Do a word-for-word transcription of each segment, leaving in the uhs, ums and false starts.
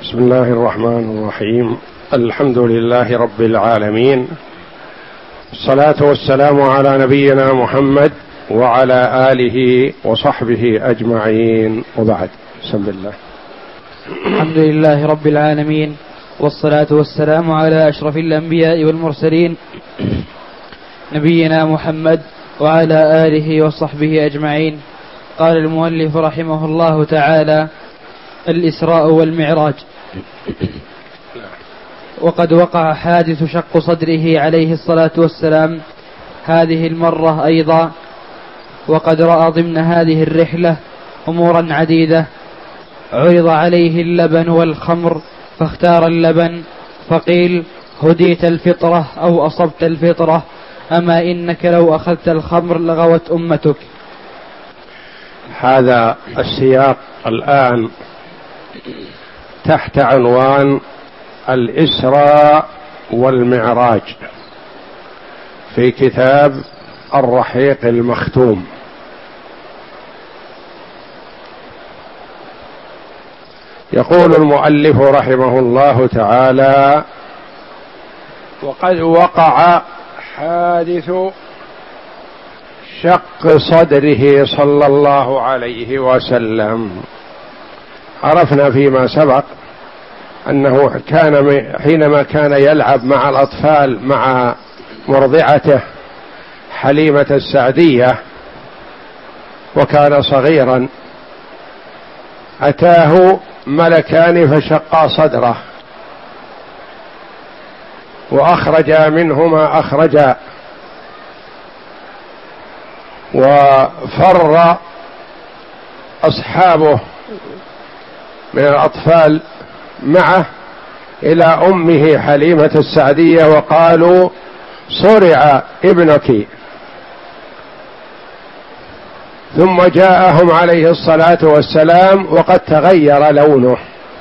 بسم الله الرحمن الرحيم. الحمد لله رب العالمين، الصلاة والسلام على نبينا محمد وعلى آله وصحبه أجمعين، وبعد. بسم الله. الحمد لله رب العالمين، والصلاة والسلام على أشرف الأنبياء والمرسلين نبينا محمد وعلى آله وصحبه أجمعين. قال المؤلف رحمه الله تعالى: الإسراء والمعراج. وقد وقع حادث شق صدره عليه الصلاة والسلام هذه المرة أيضا، وقد رأى ضمن هذه الرحلة أمورا عديدة. عرض عليه اللبن والخمر فاختار اللبن، فقيل: هديت الفطرة أو أصبت الفطرة، أما إنك لو أخذت الخمر لغوت أمتك. هذا السياق الآن تحت عنوان الإسراء والمعراج في كتاب الرحيق المختوم. يقول المؤلف رحمه الله تعالى: وقد وقع حادث شق صدره صلى الله عليه وسلم. عرفنا فيما سبق أنه كان حينما كان يلعب مع الأطفال مع مرضعته حليمة السعدية وكان صغيرا، أتاه ملكان فشقا صدره وأخرجا منه ما أخرجا، وفر أصحابه من الأطفال معه إلى أمه حليمة السعدية وقالوا: صرع ابنك. ثم جاءهم عليه الصلاة والسلام وقد تغير لونه،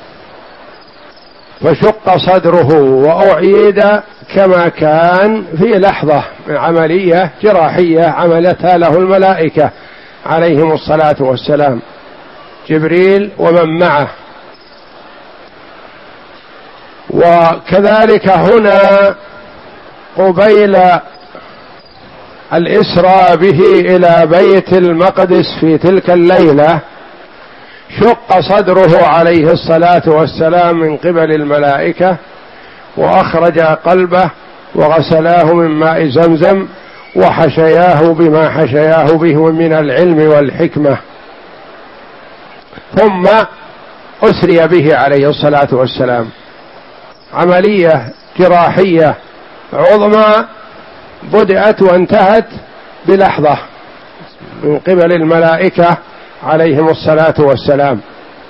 فشق صدره وأعيد كما كان في لحظة من عملية جراحية عملتها له الملائكة عليهم الصلاة والسلام، جبريل ومن معه. وكذلك هنا قبيل الإسراء به إلى بيت المقدس في تلك الليلة شق صدره عليه الصلاة والسلام من قبل الملائكة، وأخرج قلبه وغسلاه من ماء زمزم وحشياه بما حشياه به من العلم والحكمة، ثم أسري به عليه الصلاة والسلام. عملية جراحية عظمى بدأت وانتهت بلحظة من قبل الملائكة عليهم الصلاة والسلام.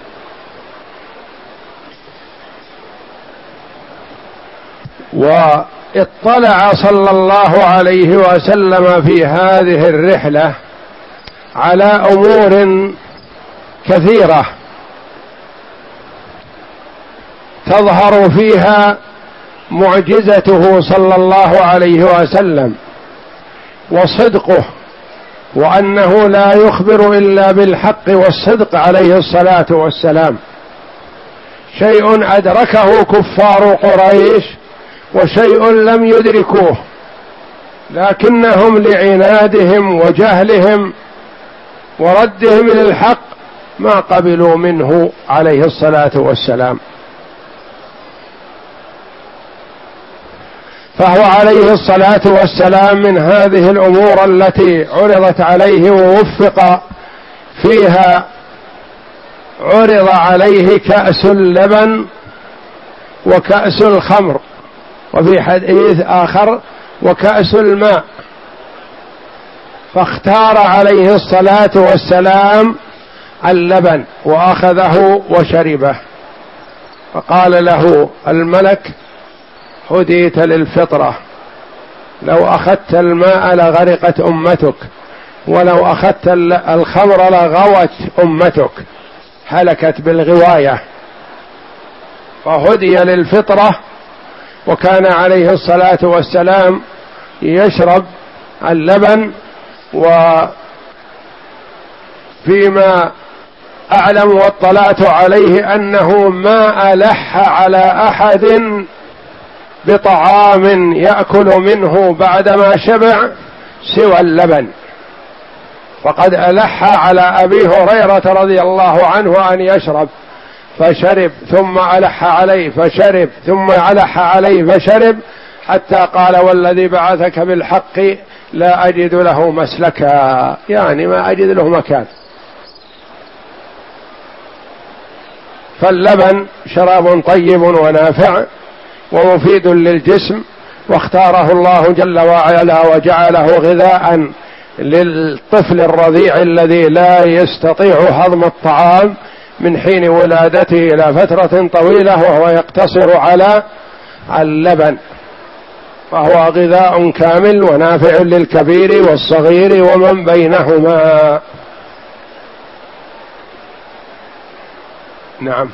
واطلع صلى الله عليه وسلم في هذه الرحلة على أمور كثيرة تظهر فيها معجزته صلى الله عليه وسلم وصدقه، وأنه لا يخبر إلا بالحق والصدق عليه الصلاة والسلام. شيء أدركه كفار قريش وشيء لم يدركوه، لكنهم لعنادهم وجهلهم وردهم للحق ما قبلوا منه عليه الصلاة والسلام. فهو عليه الصلاة والسلام من هذه الأمور التي عرضت عليه ووفق فيها، عرض عليه كأس اللبن وكأس الخمر، وفي حديث آخر وكأس الماء، فاختار عليه الصلاة والسلام اللبن وأخذه وشربه، فقال له الملك: هديت للفطرة، لو أخذت الماء لغرقت أمتك، ولو أخذت الخمر لغوت أمتك، هلكت بالغواية. فهدي للفطرة، وكان عليه الصلاة والسلام يشرب اللبن، وفيما أعلم واطلعت عليه أنه ما ألح على أحد بطعام يأكل منه بعدما شبع سوى اللبن، فقد ألح على أبي هريرة رضي الله عنه أن يشرب فشرب، ثم ألح عليه فشرب، ثم ألح عليه فشرب، حتى قال والذي بعثك بالحق لا أجد له مسلكا، يعني ما أجد له مكان. فاللبن شراب طيب ونافع ومفيد للجسم، واختاره الله جل وعلا وجعله غذاء للطفل الرضيع الذي لا يستطيع هضم الطعام من حين ولادته إلى فترة طويلة، وهو يقتصر على اللبن، فهو غذاء كامل ونافع للكبير والصغير ومن بينهما. نعم.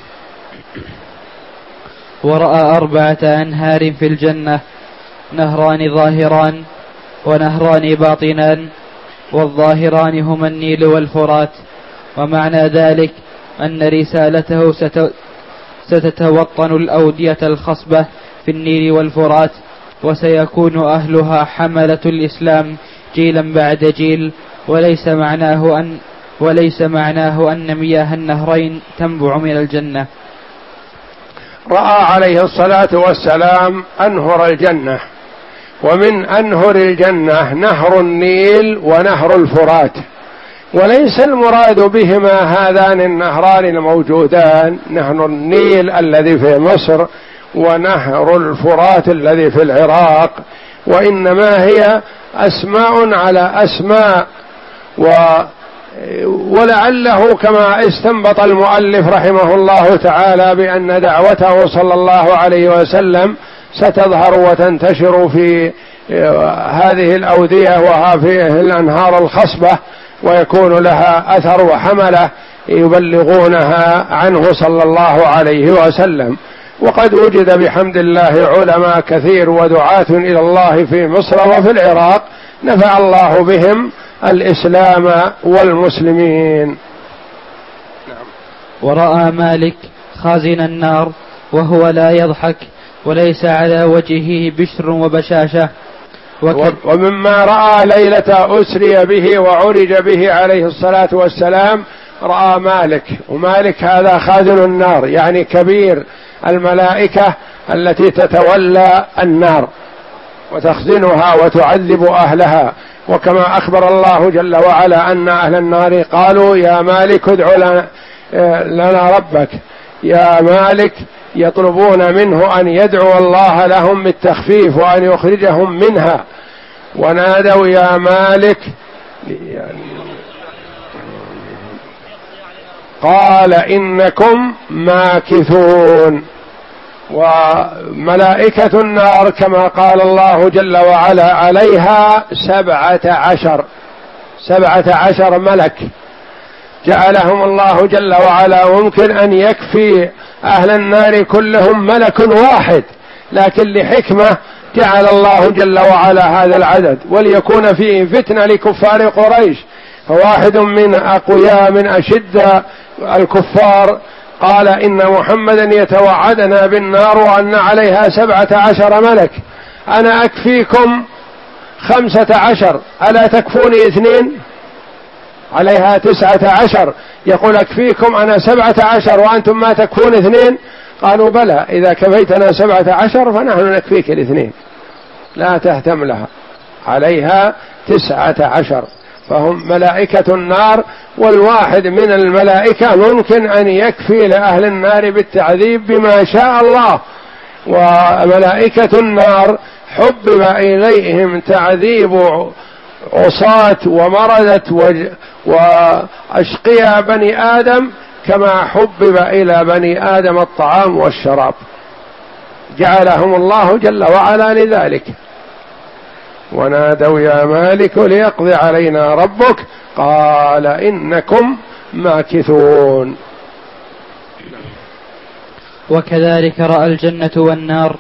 ورأى أربعة أنهار في الجنة، نهران ظاهران ونهران باطنان، والظاهران هما النيل والفرات. ومعنى ذلك أن رسالته ستتوطن الأودية الخصبة في النيل والفرات، وسيكون أهلها حملة الإسلام جيلا بعد جيل، وليس معناه أن وليس معناه أن مياه النهرين تنبع من الجنة. رأى عليه الصلاة والسلام أنهر الجنة، ومن أنهر الجنة نهر النيل ونهر الفرات، وليس المراد بهما هذان النهران الموجودان، نهر النيل الذي في مصر ونهر الفرات الذي في العراق، وإنما هي أسماء على أسماء. و ولعله كما استنبط المؤلف رحمه الله تعالى بأن دعوته صلى الله عليه وسلم ستظهر وتنتشر في هذه الأودية وهذه الأنهار الخصبة، ويكون لها أثر وحملة يبلغونها عنه صلى الله عليه وسلم. وقد وجد بحمد الله علماء كثير ودعاة إلى الله في مصر وفي العراق، نفع الله بهم الإسلام والمسلمين. نعم. ورأى مالك خازن النار وهو لا يضحك وليس على وجهه بشر وبشاشة. وك... ومما رأى ليلة أسري به وعرج به عليه الصلاة والسلام رأى مالك، ومالك هذا خازن النار، يعني كبير الملائكة التي تتولى النار وتخزنها وتعذب أهلها. وكما أخبر الله جل وعلا أن أهل النار قالوا يا مالك ادع لنا, لنا ربك، يا مالك يطلبون منه أن يدعو الله لهم بالتخفيف وأن يخرجهم منها، ونادوا يا مالك قال إنكم ماكثون. وملائكة النار كما قال الله جل وعلا عليها سبعة عشر سبعة عشر ملك جعلهم الله جل وعلا. ممكن أن يكفي أهل النار كلهم ملك واحد، لكن لحكمة جعل الله جل وعلا هذا العدد وليكون فيه فتنة لكفار قريش. فواحد من أقوياء من أشد الكفار قال إن محمدا يتوعدنا بالنار وأن عليها سبعة عشر ملك، أنا أكفيكم خمسة عشر، ألا تكفوني اثنين؟ عليها تسعة عشر، يقول أكفيكم أنا سبعة عشر وأنتم ما تكفون اثنين؟ قالوا بلى، إذا كفيتنا سبعة عشر فنحن نكفيك الاثنين، لا تهتم لها، عليها تسعة عشر. فهم ملائكة النار، والواحد من الملائكة ممكن أن يكفي لأهل النار بالتعذيب بما شاء الله. وملائكة النار حبب إليهم تعذيب عصاة ومردة وأشقياء بني آدم كما حبب إلى بني آدم الطعام والشراب، جعلهم الله جل وعلا لذلك. ونادوا يا مالك ليقضي علينا ربك قال إنكم ماكثون. وكذلك رأى الجنة والنار.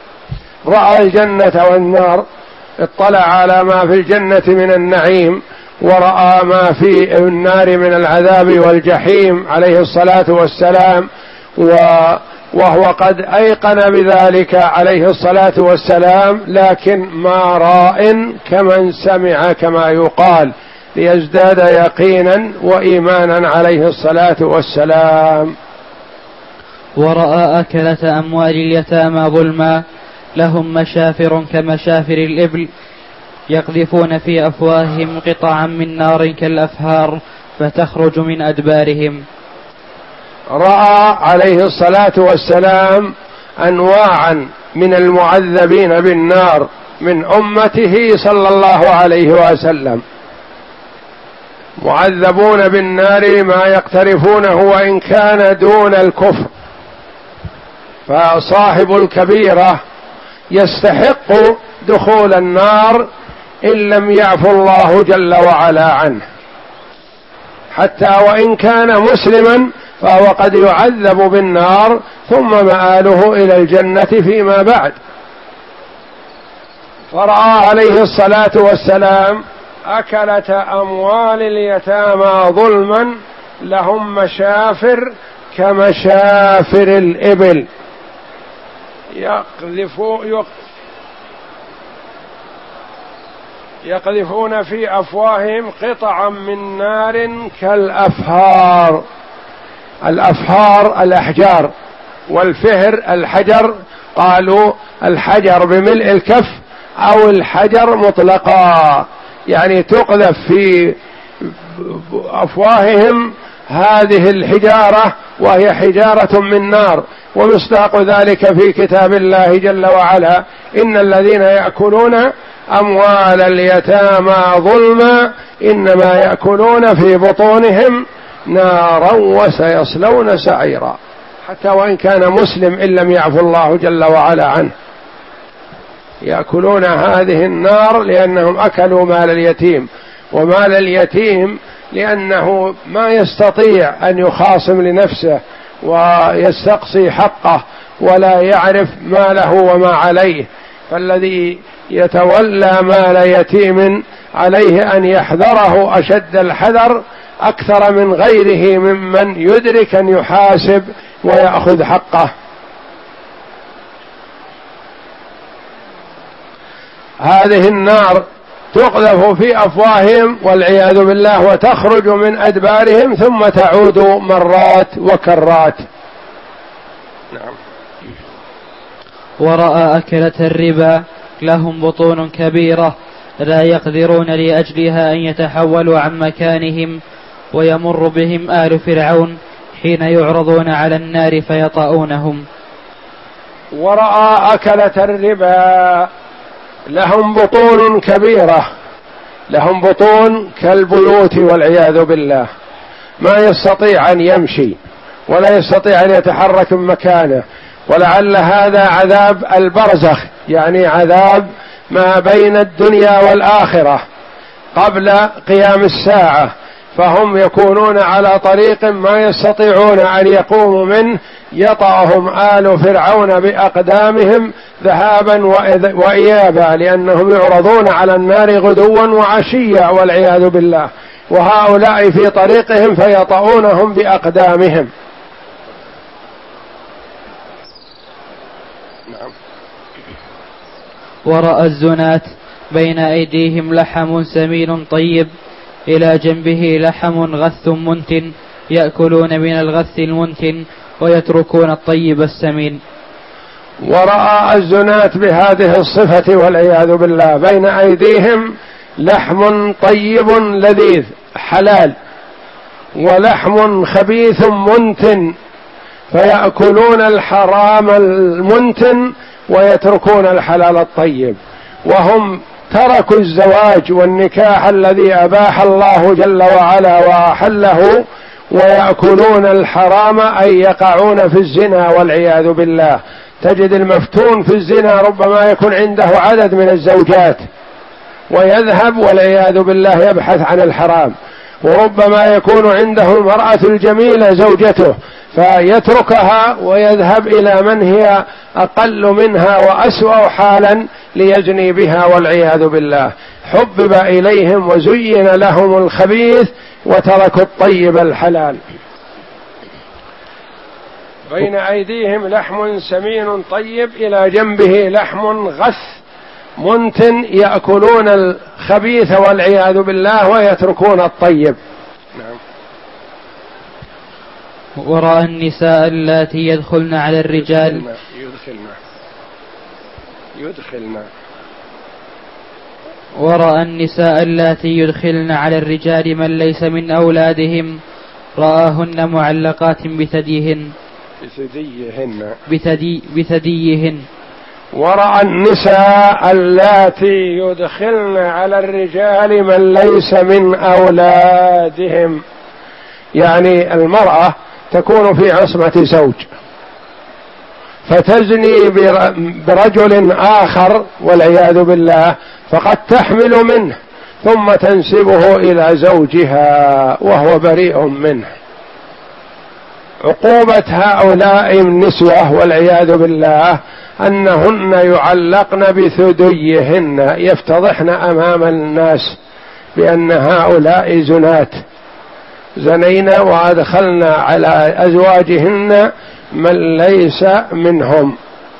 رأى الجنة والنار، اطلع على ما في الجنة من النعيم ورأى ما في النار من العذاب والجحيم عليه الصلاة والسلام، وهو قد أيقن بذلك عليه الصلاة والسلام، لكن ما راء كمن سمع كما يقال، ليزداد يقينا وإيمانا عليه الصلاة والسلام. ورأى أكلة أموال اليتامى ظلما لهم مشافر كمشافر الإبل يقذفون في أفواههم قطعا من نار كالأفهار فتخرج من أدبارهم. رأى عليه الصلاة والسلام أنواعا من المعذبين بالنار من أمته صلى الله عليه وسلم، معذبون بالنار ما يقترفونه وإن كان دون الكفر، فصاحب الكبيرة يستحق دخول النار إن لم يعفو الله جل وعلا عنه، حتى وإن كان مسلما فهو قد يعذب بالنار ثم مآله إلى الجنة فيما بعد. فرأى عليه الصلاة والسلام أكلة أموال اليتامى ظلما لهم مشافر كمشافر الإبل يقذفون يقذفون في أفواههم قطعا من نار كالأفهار. الأفهار الأحجار، والفهر الحجر، قالوا الحجر بملء الكف أو الحجر مطلقا، يعني تقذف في أفواههم هذه الحجارة وهي حجارة من نار. ومصداق ذلك في كتاب الله جل وعلا: إن الذين يأكلون أموال اليتامى ظلما إنما يأكلون في بطونهم نارا وسيصلون سعيرا. حتى وإن كان مسلم إن لم يعفو الله جل وعلا عنه يأكلون هذه النار لأنهم أكلوا مال اليتيم. ومال اليتيم لأنه ما يستطيع أن يخاصم لنفسه ويستقصي حقه ولا يعرف ما له وما عليه، فالذي يتولى مال يتيم عليه أن يحذره أشد الحذر أكثر من غيره ممن يدرك أن يحاسب ويأخذ حقه. هذه النار تقذف في أفواههم والعياذ بالله وتخرج من أدبارهم ثم تعود مرات وكرات. نعم. ورأى أكلة الربا لهم بطون كبيرة لا يقدرون لأجلها أن يتحولوا عن مكانهم، ويمر بهم آل فرعون حين يعرضون على النار فيطؤونهم. ورأى أكلة الربا لهم بطون كبيرة، لهم بطون كالبيوت والعياذ بالله، ما يستطيع أن يمشي ولا يستطيع أن يتحرك من مكانه، ولعل هذا عذاب البرزخ، يعني عذاب ما بين الدنيا والآخرة قبل قيام الساعة، فهم يكونون على طريق ما يستطيعون أن يقوموا منه، يطأهم آل فرعون بأقدامهم ذهابا وإيابا، لأنهم يعرضون على النار غدوا وعشيا والعياذ بالله، وهؤلاء في طريقهم فيطؤونهم بأقدامهم. نعم. ورأى الزناة بين أيديهم لحم سمين طيب إلى جنبه لحم غث منتن يأكلون من الغث المنتن ويتركون الطيب السمين. ورأى الزناة بهذه الصفة والعياذ بالله بين أيديهم لحم طيب لذيذ حلال ولحم خبيث منتن، فيأكلون الحرام المنتن ويتركون الحلال الطيب، وهم تركوا الزواج والنكاح الذي أباح الله جل وعلا وأحله، ويأكلون الحرام أي يقعون في الزنا والعياذ بالله. تجد المفتون في الزنا ربما يكون عنده عدد من الزوجات ويذهب والعياذ بالله يبحث عن الحرام، وربما يكون عنده المرأة الجميلة زوجته فيتركها ويذهب إلى من هي أقل منها وأسوأ حالا ليزني بها والعياذ بالله. حبب إليهم وزين لهم الخبيث وتركوا الطيب الحلال. بين أيديهم لحم سمين طيب إلى جنبه لحم غث منتن يأكلون الخبيث والعياذ بالله ويتركون الطيب. نعم. ورأى النساء اللاتي يدخلن على الرجال يدخلن يدخلن ورأى النساء اللاتي يدخلن على الرجال من ليس من أولادهم رآهن معلقات بثديهن بثديهن بثدي بثديهن ورأى النساء اللاتي يدخلن على الرجال من ليس من أولادهم، يعني المرأة تكون في عصمة زوج فتزني برجل آخر والعياذ بالله، فقد تحمل منه ثم تنسبه إلى زوجها وهو بريء منه. عقوبة هؤلاء النسوة والعياذ بالله أنهن يعلقن بثديهن، يفتضحن أمام الناس بأن هؤلاء زنات، زنينا وأدخلنا على أزواجهن من ليس منهم.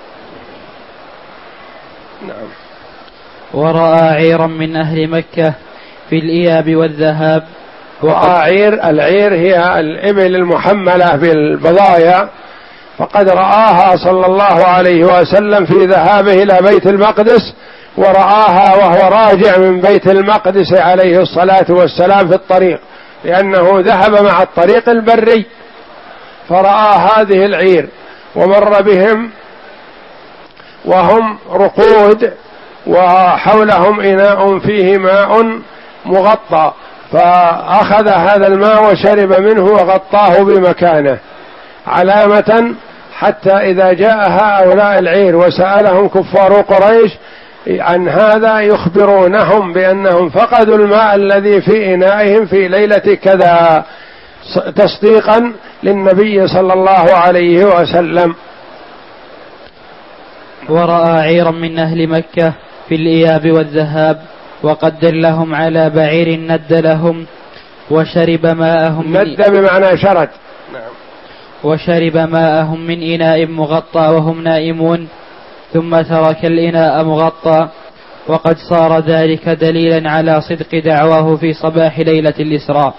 نعم. ورأى عيرا من أهل مكة في الإياب والذهاب. وعير، العير هي الإبل المحملة بالبضايا، فقد رآها صلى الله عليه وسلم في ذهابه إلى بيت المقدس، ورآها وهو راجع من بيت المقدس عليه الصلاة والسلام في الطريق، لأنه ذهب مع الطريق البري فرأى هذه العير، ومر بهم وهم رقود وحولهم إناء فيه ماء مغطى، فأخذ هذا الماء وشرب منه وغطاه بمكانه علامة، حتى إذا جاء هؤلاء العير وسألهم كفار قريش عن هذا يخبرونهم بأنهم فقدوا الماء الذي في إنائهم في ليلة كذا، تصديقا للنبي صلى الله عليه وسلم. ورأى عيرا من أهل مكة في الإياب والذهاب، وقد دلهم على بعير ند لهم وشرب ماءهم ند بمعنى شرد. نعم. وشرب ماءهم من إناء مغطى وهم نائمون، ثم ترك الإناء مغطى، وقد صار ذلك دليلا على صدق دعواه في صباح ليلة الإسراء.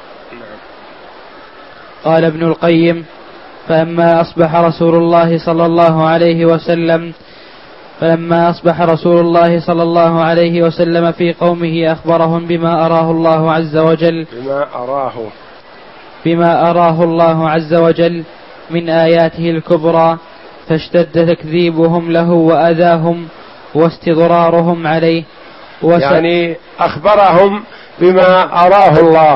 قال ابن القيم: فلما أصبح رسول الله صلى الله عليه وسلم فلما أصبح رسول الله صلى الله عليه وسلم في قومه أخبرهم بما أراه الله عز وجل بما أراه بما أراه الله عز وجل من آياته الكبرى، فاشتد تكذيبهم له وأذاهم واستضرارهم عليه. يعني أخبرهم بما أراه الله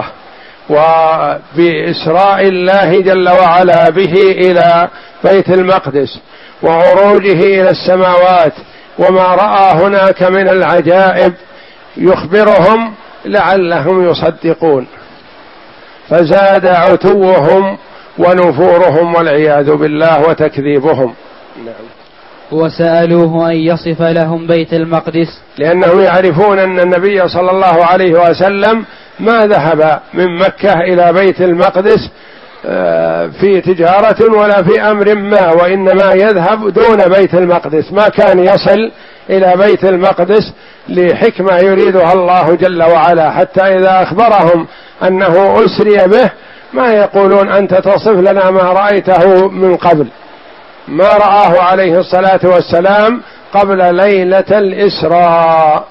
وبإسراء الله جل وعلا به إلى بيت المقدس وعروجه إلى السماوات وما رأى هناك من العجائب، يخبرهم لعلهم يصدقون، فزاد عتوهم ونفورهم والعياذ بالله وتكذيبهم. نعم. وسألوه أن يصف لهم بيت المقدس، لأنهم يعرفون أن النبي صلى الله عليه وسلم ما ذهب من مكة إلى بيت المقدس في تجارة ولا في أمر ما، وإنما يذهب دون بيت المقدس، ما كان يصل إلى بيت المقدس لحكمة يريدها الله جل وعلا، حتى إذا أخبرهم أنه أسري به ما يقولون أنت تصف لنا ما رأيته من قبل، ما رآه عليه الصلاة والسلام قبل ليلة الإسراء.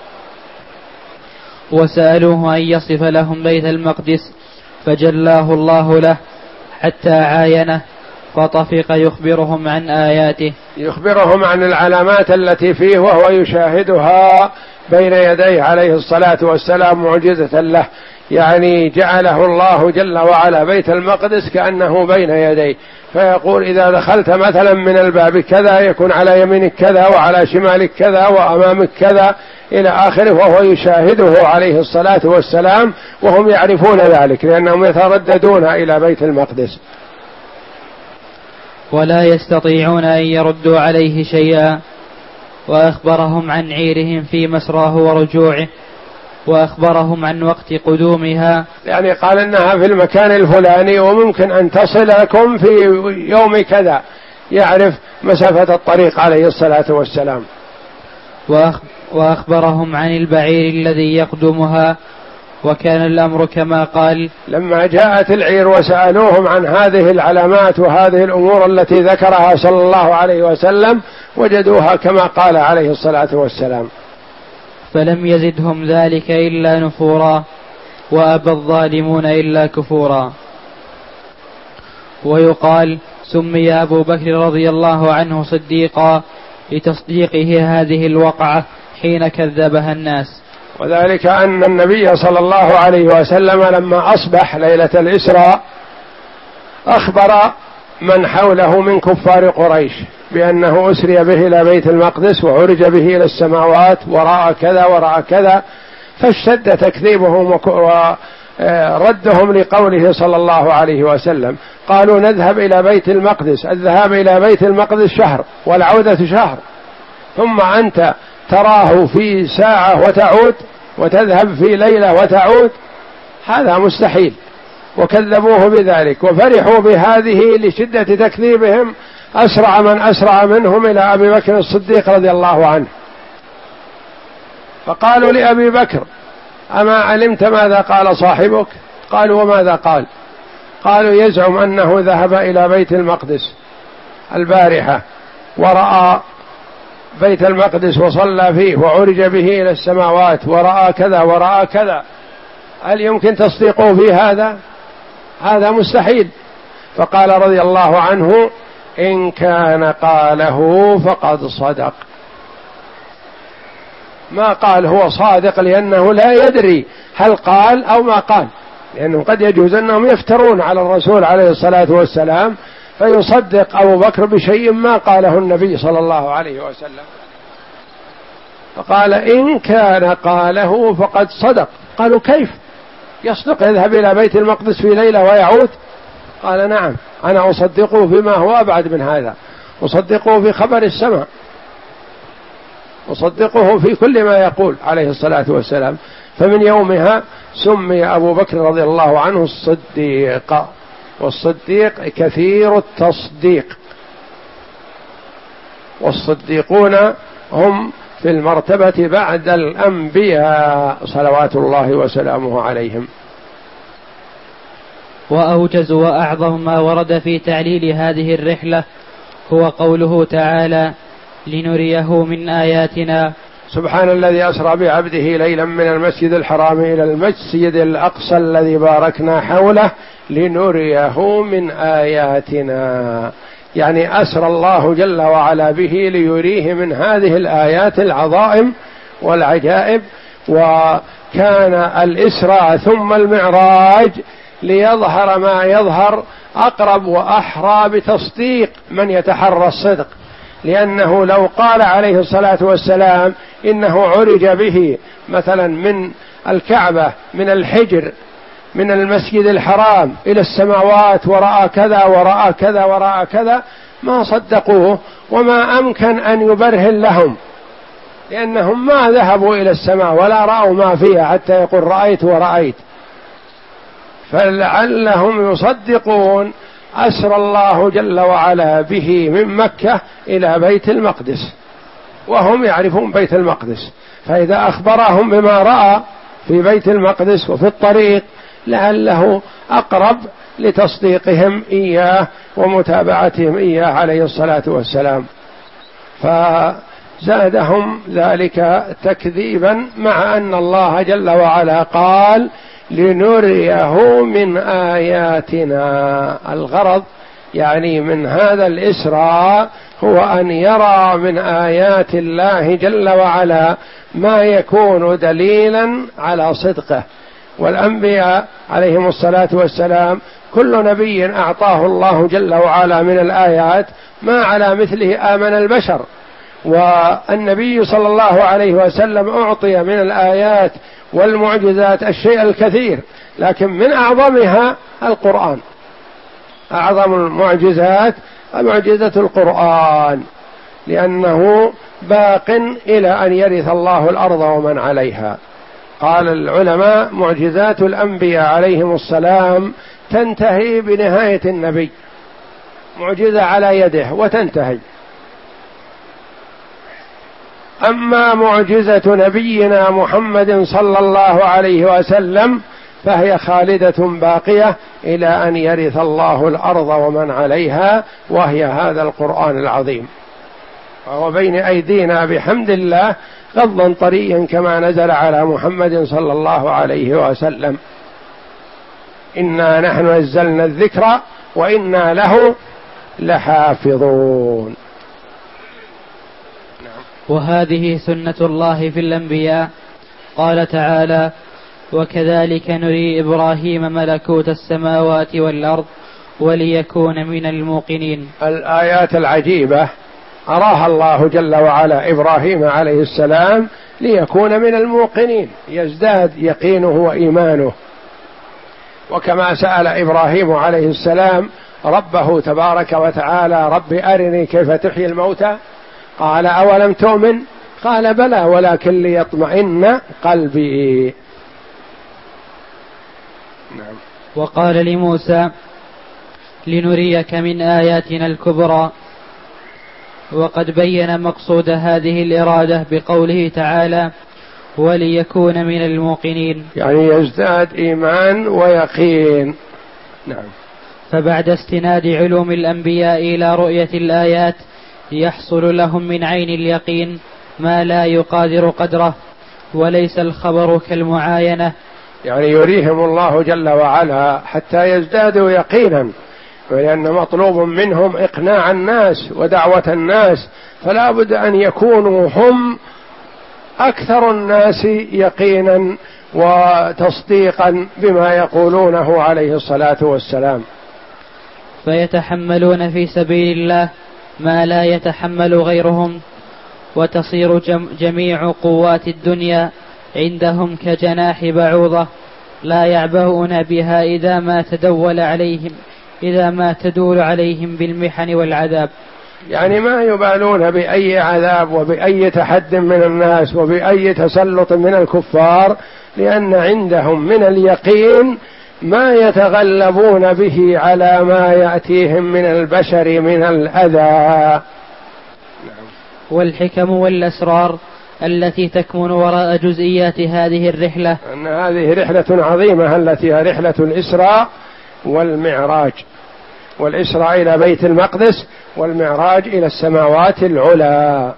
وسألوه أن يصف لهم بيت المقدس فجلاه الله له حتى عاينه، فطفق يخبرهم عن آياته، يخبرهم عن العلامات التي فيه وهو يشاهدها بين يديه عليه الصلاة والسلام معجزة له، يعني جعله الله جل وعلا بيت المقدس كأنه بين يديه، فيقول إذا دخلت مثلا من الباب كذا يكون على يمينك كذا وعلى شمالك كذا وأمامك كذا إلى آخره، وهو يشاهده عليه الصلاة والسلام وهم يعرفون ذلك لأنهم يترددون إلى بيت المقدس. ولا يستطيعون أن يردوا عليه شيئا. وأخبرهم عن عيرهم في مسراه ورجوعه، وأخبرهم عن وقت قدومها، يعني قال إنها في المكان الفلاني وممكن أن تصل لكم في يوم كذا، يعرف مسافة الطريق عليه الصلاة والسلام. وأخبرهم عن البعير الذي يقدمها، وكان الأمر كما قال. لما جاءت العير وسألوهم عن هذه العلامات وهذه الأمور التي ذكرها صلى الله عليه وسلم وجدوها كما قال عليه الصلاة والسلام. فلم يزدهم ذلك إلا نفورا، وأبى الظالمون إلا كفورا. ويقال سمي أبو بكر رضي الله عنه صديقا لتصديقه هذه الوقعة حين كذبها الناس، وذلك أن النبي صلى الله عليه وسلم لما أصبح ليلة الإسراء أخبر من حوله من كفار قريش بأنه أسري به إلى بيت المقدس وعرج به إلى السماوات ورأى كذا ورأى كذا، فاشتد تكذيبهم وردهم لقوله صلى الله عليه وسلم. قالوا نذهب إلى بيت المقدس، الذهاب إلى بيت المقدس شهر والعودة شهر، ثم أنت تراه في ساعة وتعود وتذهب في ليلة وتعود، هذا مستحيل. وكذبوه بذلك وفرحوا بهذه لشدة تكذيبهم، أسرع من أسرع منهم إلى أبي بكر الصديق رضي الله عنه، فقالوا لأبي بكر أما علمت ماذا قال صاحبك؟ قالوا وماذا قال؟ قالوا يزعم أنه ذهب إلى بيت المقدس البارحة ورأى بيت المقدس وصلى فيه وعرج به إلى السماوات ورأى كذا ورأى كذا، هل يمكن تصديقه في هذا؟ هذا مستحيل. فقال رضي الله عنه إن كان قاله فقد صدق. ما قال هو صادق لأنه لا يدري هل قال أو ما قال، لأنه قد يجوز أنهم يفترون على الرسول عليه الصلاة والسلام فيصدق أبو بكر بشيء ما قاله النبي صلى الله عليه وسلم. فقال إن كان قاله فقد صدق. قالوا كيف يصدق يذهب إلى بيت المقدس في ليلة ويعود؟ قال نعم أنا أصدقه فيما هو أبعد من هذا، أصدقه في خبر السماء، أصدقه في كل ما يقول عليه الصلاة والسلام. فمن يومها سمي أبو بكر رضي الله عنه الصديق، والصديق كثير التصديق، والصديقون هم في المرتبة بعد الأنبياء صلوات الله وسلامه عليهم. وأوجز وأعظم ما ورد في تعليل هذه الرحلة هو قوله تعالى لنريه من آياتنا. سبحان الذي أسرى بعبده ليلا من المسجد الحرام إلى المسجد الأقصى الذي باركنا حوله لنريه من آياتنا، يعني أسرى الله جل وعلا به ليريه من هذه الآيات العظائم والعجائب. وكان الإسراء ثم المعراج ليظهر ما يظهر أقرب وأحرى بتصديق من يتحرى الصدق، لأنه لو قال عليه الصلاة والسلام إنه عرج به مثلا من الكعبة من الحجر من المسجد الحرام إلى السماوات ورأى كذا ورأى كذا ورأى كذا ما صدقوه، وما أمكن أن يبرهن لهم، لأنهم ما ذهبوا إلى السماء ولا رأوا ما فيها حتى يقول رأيت ورأيت. فلعلهم يصدقون أسرى الله جل وعلا به من مكة إلى بيت المقدس وهم يعرفون بيت المقدس، فإذا أخبرهم بما رأى في بيت المقدس وفي الطريق لعله أقرب لتصديقهم إياه ومتابعتهم إياه عليه الصلاة والسلام. فزادهم ذلك تكذيبا، مع أن الله جل وعلا قال لنريه من آياتنا. الغرض يعني من هذا الإسراء هو أن يرى من آيات الله جل وعلا ما يكون دليلا على صدقه. والأنبياء عليهم الصلاة والسلام كل نبي أعطاه الله جل وعلا من الآيات ما على مثله آمن البشر، والنبي صلى الله عليه وسلم أعطي من الآيات والمعجزات الشيء الكثير، لكن من أعظمها القرآن، أعظم المعجزات معجزة القرآن، لأنه باق إلى أن يرث الله الأرض ومن عليها. قال العلماء معجزات الأنبياء عليهم السلام تنتهي بنهاية النبي، معجزة على يده وتنتهي. أما معجزة نبينا محمد صلى الله عليه وسلم فهي خالدة باقية إلى أن يرث الله الأرض ومن عليها، وهي هذا القرآن العظيم، وهو بين أيدينا بحمد الله غضا طريا كما نزل على محمد صلى الله عليه وسلم. إنا نحن نزلنا الذكر وإنا له لحافظون. وهذه سنة الله في الأنبياء. قال تعالى: وكذلك نري إبراهيم ملكوت السماوات والأرض وليكون من الموقنين. الآيات العجيبة أراها الله جل وعلا إبراهيم عليه السلام ليكون من الموقنين، يزداد يقينه وإيمانه. وكما سأل إبراهيم عليه السلام ربه تبارك وتعالى: رب أرني كيف تحيي الموتى، قال: أولم تؤمن؟ قال: بلى ولكن ليطمئن قلبي. نعم. وقال لموسى: لنريك من آياتنا الكبرى. وقد بين مقصود هذه الإرادة بقوله تعالى: وليكون من الموقنين، يعني يزداد إيمان ويقين. نعم. فبعد استناد علوم الأنبياء إلى رؤية الآيات يحصل لهم من عين اليقين ما لا يقادر قدره، وليس الخبر كالمعاينة. يعني يريهم الله جل وعلا حتى يزدادوا يقينا، ولأن مطلوب منهم إقناع الناس ودعوة الناس، فلا بد أن يكونوا هم أكثر الناس يقينا وتصديقا بما يقولونه عليه الصلاة والسلام، فيتحملون في سبيل الله ما لا يتحمل غيرهم، وتصير جميع قوات الدنيا عندهم كجناح بعوضة لا يعبؤون بها إذا ما تدول عليهم إذا ما تدول عليهم بالمحن والعذاب. يعني ما يبالون بأي عذاب وبأي تحد من الناس وبأي تسلط من الكفار، لأن عندهم من اليقين ما يتغلبون به على ما يأتيهم من البشر من الأذى. والحكم والأسرار التي تكمن وراء جزئيات هذه الرحلة، أن هذه رحلة عظيمة التي هي رحلة الإسراء والمعراج، والإسراء إلى بيت المقدس والمعراج إلى السماوات العلى.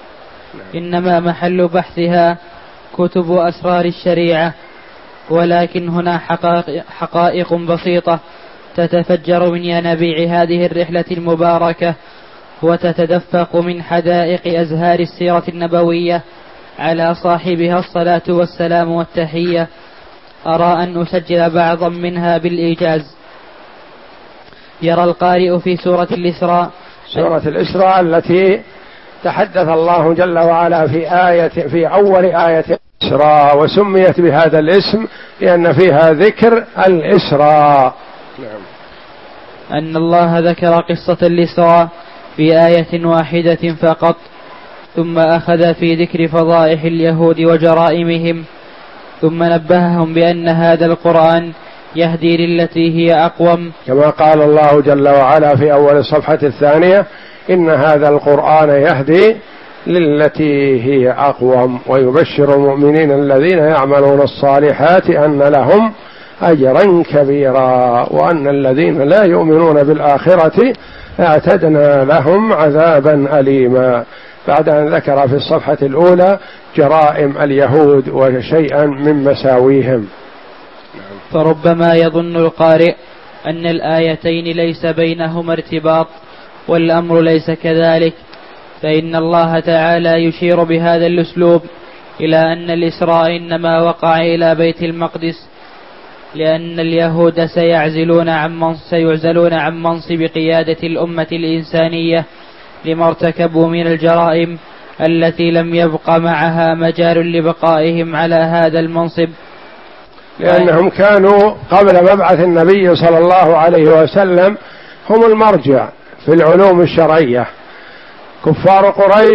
إنما محل بحثها كتب أسرار الشريعة، ولكن هنا حقائق, حقائق بسيطة تتفجر من ينابيع هذه الرحلة المباركة وتتدفق من حدائق أزهار السيرة النبوية على صاحبها الصلاة والسلام والتحية. أرى أن أسجل بعضا منها بالإيجاز. يرى القارئ في سورة الإسراء سورة الإسراء التي تحدث الله جل وعلا في آية في أول آية الإسراء، وسميت بهذا الاسم لأن فيها ذكر الإسراء. نعم. أن الله ذكر قصة الإسراء في آية واحدة فقط، ثم أخذ في ذكر فضائح اليهود وجرائمهم، ثم نبههم بأن هذا القرآن يهدي للتي هي أقوم، كما قال الله جل وعلا في أول الصفحة الثانية: إن هذا القرآن يهدي للتي هي أقوم ويبشر المؤمنين الذين يعملون الصالحات أن لهم أجرا كبيرا وأن الذين لا يؤمنون بالآخرة اعتدنا لهم عذابا أليما، بعد أن ذكر في الصفحة الأولى جرائم اليهود وشيئا من مساويهم. فربما يظن القارئ أن الآيتين ليس بينهما ارتباط، والأمر ليس كذلك، فإن الله تعالى يشير بهذا الأسلوب إلى أن الإسراء إنما وقع إلى بيت المقدس لأن اليهود سيعزلون عن منصب سيعزلون عن منصب قيادة الأمة الإنسانية لما ارتكبوا من الجرائم التي لم يبق معها مجال لبقائهم على هذا المنصب، لأنهم كانوا قبل مبعث النبي صلى الله عليه وسلم هم المرجع في العلوم الشرعية. كفار قريش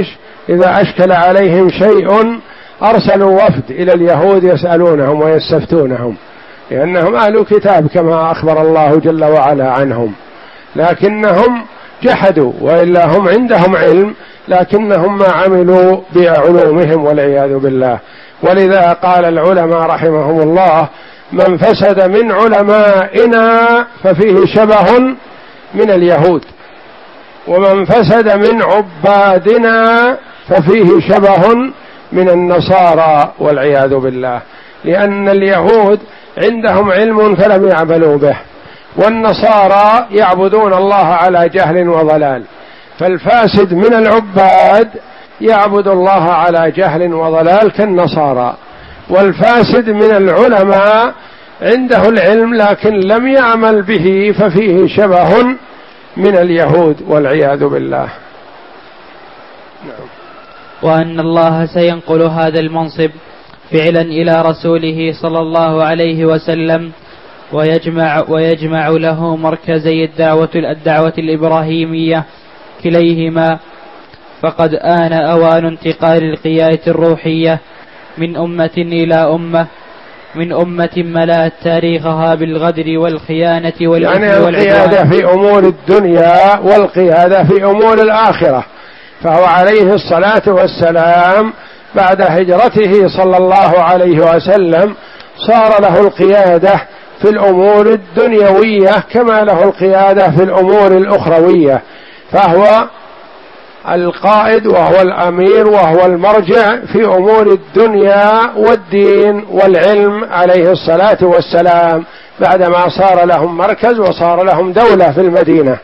إذا أشكل عليهم شيء أرسلوا وفد إلى اليهود يسألونهم ويستفتونهم، لأنهم أهل كتاب كما أخبر الله جل وعلا عنهم، لكنهم جحدوا، وإلا هم عندهم علم لكنهم ما عملوا بعلومهم والعياذ بالله. ولذا قال العلماء رحمهم الله: من فسد من علمائنا ففيه شبه من اليهود، ومن فسد من عبادنا ففيه شبه من النصارى والعياذ بالله، لأن اليهود عندهم علم فلم يعملوا به، والنصارى يعبدون الله على جهل وضلال، فالفاسد من العباد يعبد الله على جهل وضلال كالنصارى، والفاسد من العلماء عنده العلم لكن لم يعمل به ففيه شبه من اليهود والعياذ بالله. نعم. وأن الله سينقل هذا المنصب فعلا إلى رسوله صلى الله عليه وسلم، ويجمع, ويجمع له مركزي الدعوة, الدعوة الإبراهيمية كليهما، فقد آن أوان انتقال القيادة الروحية من أمة إلى أمة، من أمة ملأت تاريخها بالغدر والخيانة والإثم يعني القيادة في أمور الدنيا والقيادة في أمور الآخرة. فهو عليه الصلاة والسلام بعد هجرته صلى الله عليه وسلم صار له القيادة في الأمور الدنيوية كما له القيادة في الأمور الأخروية، فهو القائد وهو الأمير وهو المرجع في أمور الدنيا والدين والعلم عليه الصلاة والسلام، بعدما صار لهم مركز وصار لهم دولة في المدينة.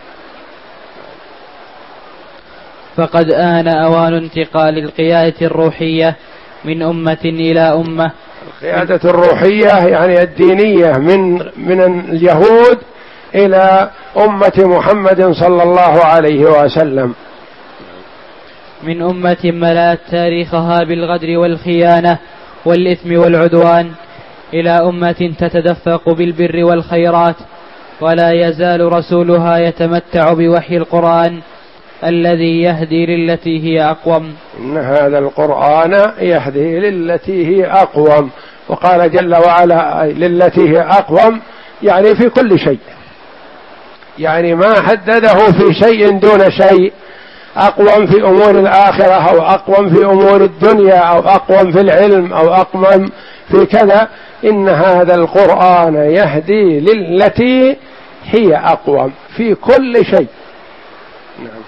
فقد آن أوان انتقال القيادة الروحية من أمة إلى أمة. القيادة الروحية يعني الدينية من من اليهود إلى أمة محمد صلى الله عليه وسلم، من أمة ملأت تاريخها بالغدر والخيانة والإثم والعدوان إلى أمة تتدفق بالبر والخيرات، ولا يزال رسولها يتمتع بوحي القرآن الذي يهدي للتي هي أقوم. إن هذا القرآن يهدي للتي هي أقوم، وقال جل وعلا للتي هي أقوم يعني في كل شيء، يعني ما حدده في شيء دون شيء، أقوم في أمور الآخرة أو أقوم في أمور الدنيا أو أقوم في العلم أو أقوم في كذا، إن هذا القرآن يهدي للتي هي أقوم في كل شيء. نعم.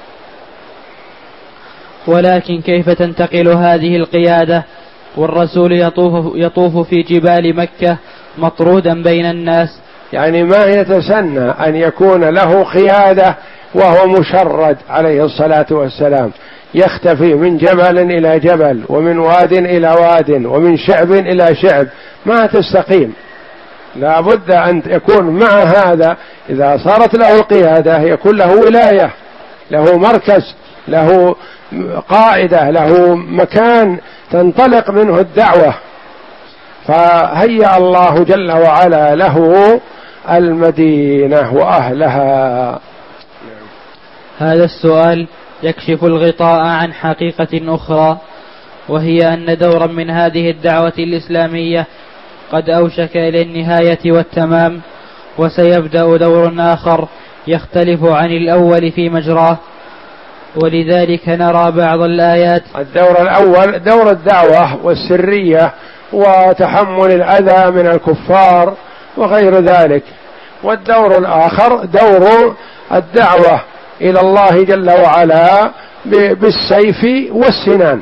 ولكن كيف تنتقل هذه القيادة والرسول يطوف, يطوف في جبال مكة مطرودا بين الناس؟ يعني ما يتسنى أن يكون له قيادة وهو مشرد عليه الصلاة والسلام، يختفي من جبل إلى جبل ومن واد إلى واد ومن شعب إلى شعب، ما تستقيم. لا بد أن يكون مع هذا إذا صارت له القيادة يكون له ولاية، له مركز، له قاعدة، له مكان تنطلق منه الدعوة، فهيأ الله جل وعلا له المدينة وأهلها. هذا السؤال يكشف الغطاء عن حقيقة أخرى، وهي أن دورا من هذه الدعوة الإسلامية قد أوشك إلى النهاية والتمام، وسيبدأ دور آخر يختلف عن الأول في مجراه. ولذلك نرى بعض الآيات. الدور الأول دور الدعوة والسرية وتحمل الأذى من الكفار وغير ذلك، والدور الآخر دور الدعوة إلى الله جل وعلا بالسيف والسنان.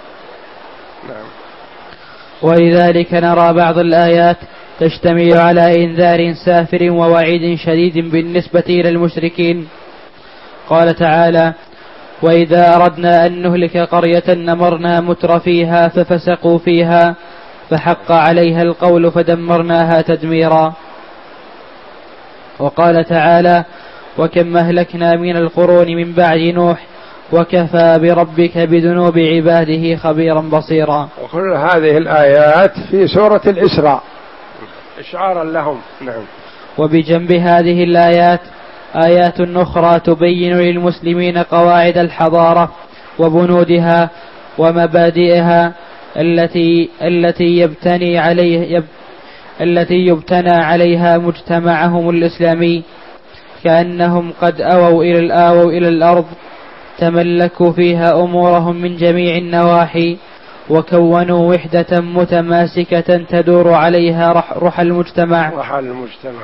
ولذلك نرى بعض الآيات تشتمل على إنذار سافر ووعيد شديد بالنسبة إلى المشركين. قال تعالى: وإذا أردنا أن نهلك قرية نمرنا متر فيها ففسقوا فيها فحق عليها القول فدمرناها تدميرا. وقال تعالى: وكم أهلكنا من القرون من بعد نوح وكفى بربك بذنوب عباده خبيرا بصيرا. وكل هذه الآيات في سورة الإسراء إشعارا لهم. نعم. وبجنب هذه الآيات آيات أخرى تبين للمسلمين قواعد الحضارة وبنودها ومبادئها التي التي يبتني عليه يب التي يبتنى عليها مجتمعهم الإسلامي، كأنهم قد أووا إلى الآووا إلى الأرض تملكوا فيها أمورهم من جميع النواحي، وكونوا وحدة متماسكة تدور عليها رح المجتمع رحى المجتمع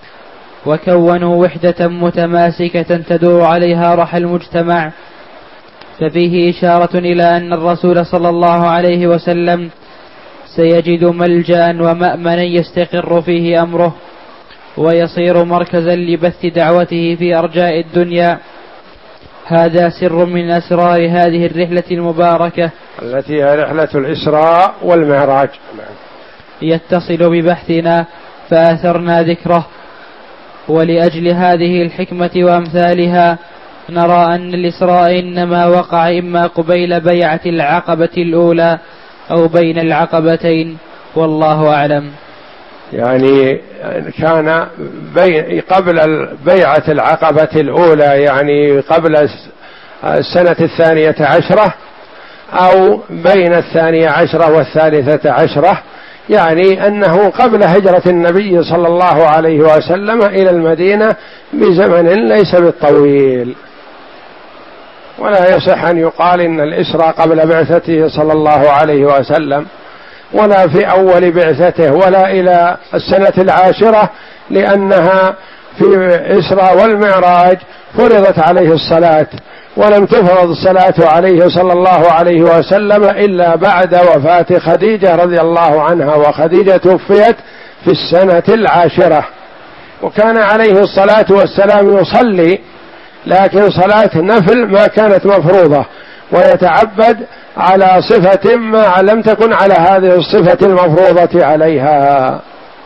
وكونوا وحدة متماسكة تدور عليها رحى المجتمع. ففيه إشارة إلى أن الرسول صلى الله عليه وسلم سيجد ملجأ ومأمنا يستقر فيه أمره، ويصير مركزا لبث دعوته في أرجاء الدنيا. هذا سر من أسرار هذه الرحلة المباركة التي هي رحلة الإسراء والمعراج، يتصل ببحثنا فآثرنا ذكره. ولأجل هذه الحكمة وأمثالها نرى أن الإسراء إنما وقع إما قبيل بيعة العقبة الأولى أو بين العقبتين، والله أعلم. يعني كان بي قبل بيعة العقبة الأولى، يعني قبل السنة الثانية عشرة، أو بين الثانية عشرة والثالثة عشرة، يعني أنه قبل هجرة النبي صلى الله عليه وسلم إلى المدينة بزمن ليس بالطويل. ولا يصح أن يقال إن الإسراء قبل بعثته صلى الله عليه وسلم، ولا في أول بعثته، ولا إلى السنة العاشرة، لأنها في الإسراء والمعراج فرضت عليه الصلاة، ولم تفرض الصلاة عليه صلى الله عليه وسلم إلا بعد وفاة خديجة رضي الله عنها، وخديجة توفيت في السنة العاشرة. وكان عليه الصلاة والسلام يصلي، لكن صلاة نفل ما كانت مفروضة، ويتعبد على صفة ما لم تكن على هذه الصفة المفروضة عليها.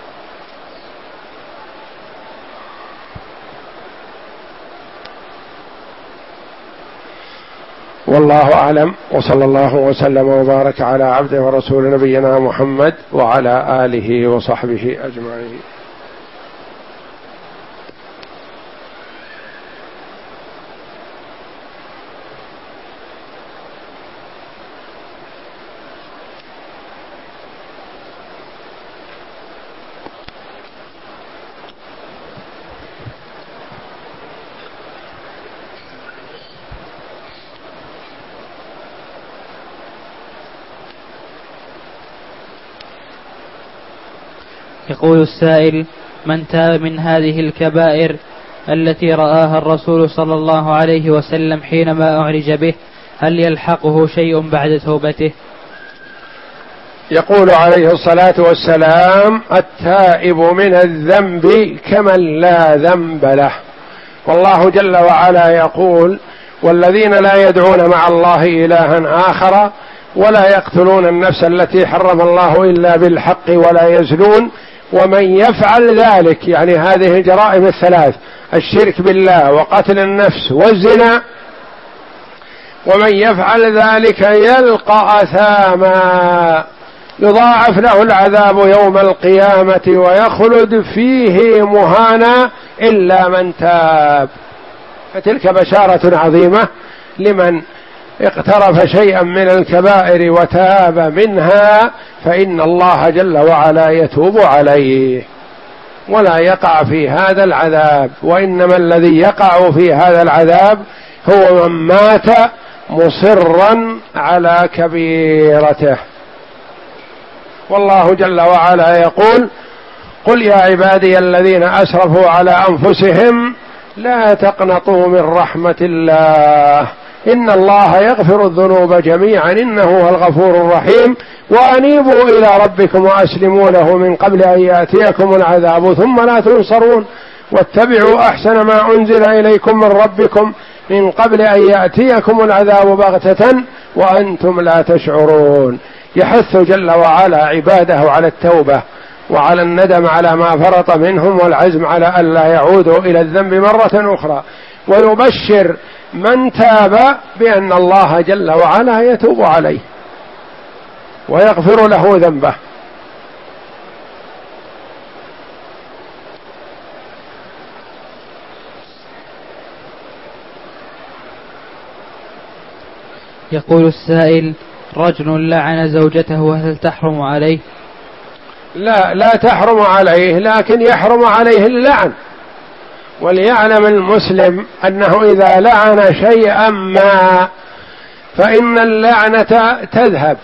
والله أعلم، وصلى الله وسلم وبارك على عبده ورسول نبينا محمد وعلى آله وصحبه أجمعين. يقول السائل: من تاب من هذه الكبائر التي رآها الرسول صلى الله عليه وسلم حينما أعرج به، هل يلحقه شيء بعد توبته؟ يقول عليه الصلاة والسلام: التائب من الذنب كمن لا ذنب له. والله جل وعلا يقول: والذين لا يدعون مع الله إلها آخر ولا يقتلون النفس التي حرم الله إلا بالحق ولا يزنون ومن يفعل ذلك، يعني هذه الجرائم الثلاث: الشرك بالله وقتل النفس والزنا، ومن يفعل ذلك يلقى أثاما يضاعف له العذاب يوم القيامة ويخلد فيه مهانا إلا من تاب. فتلك بشارة عظيمة لمن اقترف شيئا من الكبائر وتاب منها، فإن الله جل وعلا يتوب عليه ولا يقع في هذا العذاب. وإنما الذي يقع في هذا العذاب هو من مات مصرا على كبيرته. والله جل وعلا يقول: قل يا عبادي الذين أسرفوا على أنفسهم لا تقنطوا من رحمة الله إن الله يغفر الذنوب جميعا إنه هو الغفور الرحيم وأنيبوا إلى ربكم وأسلموا له من قبل أن يأتيكم العذاب ثم لا تنصرون واتبعوا أحسن ما أنزل إليكم من ربكم من قبل أن يأتيكم العذاب بغتة وأنتم لا تشعرون. يحث جل وعلا عباده على التوبة وعلى الندم على ما فرط منهم والعزم على ألا يعودوا إلى الذنب مرة أخرى، ويبشر من تاب بأن الله جل وعلا يتوب عليه ويغفر له ذنبه. يقول السائل: رجل لعن زوجته هل تحرم عليه؟ لا، لا تحرم عليه، لكن يحرم عليه اللعن. وليعلم المسلم أنه إذا لعن شيئا ما فإن اللعنة تذهب،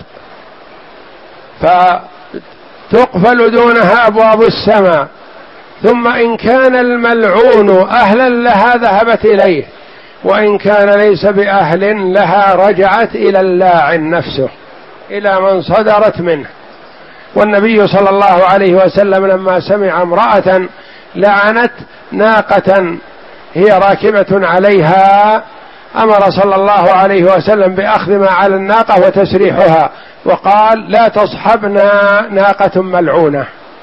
فتقفل دونها أبواب السماء، ثم إن كان الملعون أهلا لها ذهبت إليه، وإن كان ليس بأهل لها رجعت إلى اللاعن نفسه، إلى من صدرت منه. والنبي صلى الله عليه وسلم لما سمع امرأة لعنت ناقة هي راكبة عليها أمر صلى الله عليه وسلم بأخذ ما على الناقة وتسريحها، وقال: لا تصحبنا ناقة ملعونة.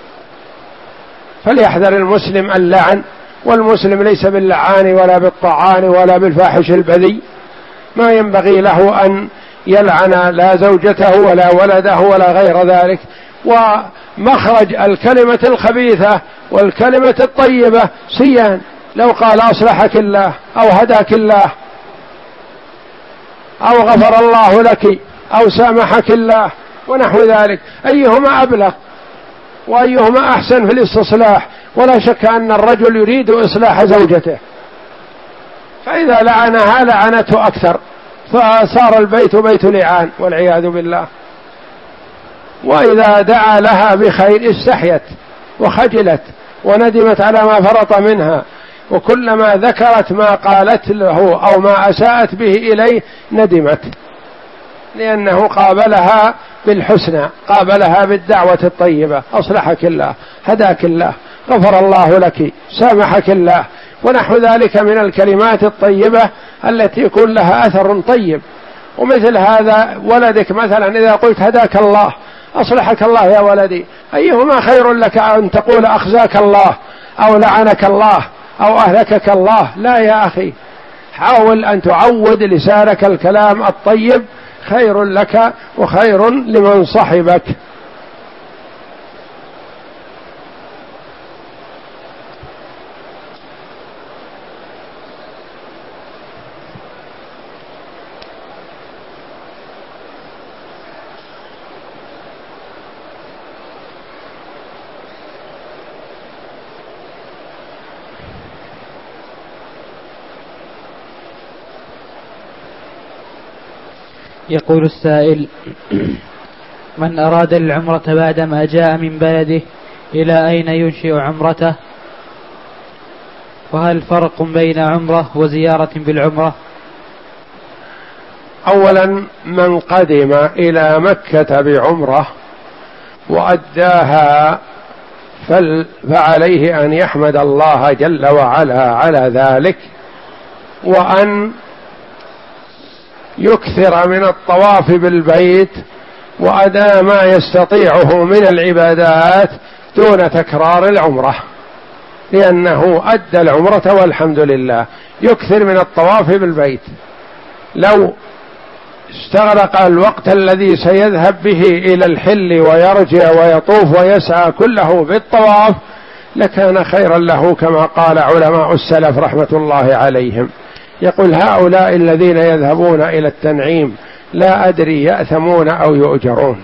فليحذر المسلم اللعن، والمسلم ليس باللعان ولا بالطعان ولا بالفاحش البذيء، ما ينبغي له أن يلعن لا زوجته ولا ولده ولا غير ذلك. ومخرج الكلمة الخبيثة والكلمة الطيبة سيان، لو قال أصلحك الله أو هداك الله أو غفر الله لك أو سامحك الله ونحو ذلك، أيهما أبلغ وأيهما أحسن في الاستصلاح؟ ولا شك أن الرجل يريد إصلاح زوجته، فإذا لعنها لعنته أكثر، فصار البيت بيت لعان والعياذ بالله. وإذا دعا لها بخير استحيت وخجلت وندمت على ما فرط منها، وكلما ذكرت ما قالت له أو ما أساءت به إليه ندمت، لأنه قابلها بالحسنى، قابلها بالدعوة الطيبة: أصلحك الله، هداك الله، غفر الله لك، سامحك الله، ونحو ذلك من الكلمات الطيبة التي يكون لها أثر طيب. ومثل هذا ولدك مثلا إذا قلت هداك الله، أصلحك الله يا ولدي، أيهما خير لك أن تقول أخزاك الله أو لعنك الله أو أهلكك الله؟ لا يا أخي، حاول أن تعود لسانك الكلام الطيب، خير لك وخير لمن صحبك. يقول السائل: من أراد العمرة بعدما جاء من بلده إلى أين ينشئ عمرته؟ وهل فرق بين عمرة وزيارة بالعمرة؟ أولا، من قدم إلى مكة بعمرة وأداها فعليه أن يحمد الله جل وعلا على ذلك، وأن يكثر من الطواف بالبيت وأداء ما يستطيعه من العبادات دون تكرار العمرة، لأنه أدى العمرة والحمد لله. يكثر من الطواف بالبيت، لو استغرق الوقت الذي سيذهب به إلى الحل ويرجع ويطوف ويسعى كله بالطواف لكان خيرا له، كما قال علماء السلف رحمة الله عليهم. يقول: هؤلاء الذين يذهبون إلى التنعيم لا أدري يأثمون أو يؤجرون.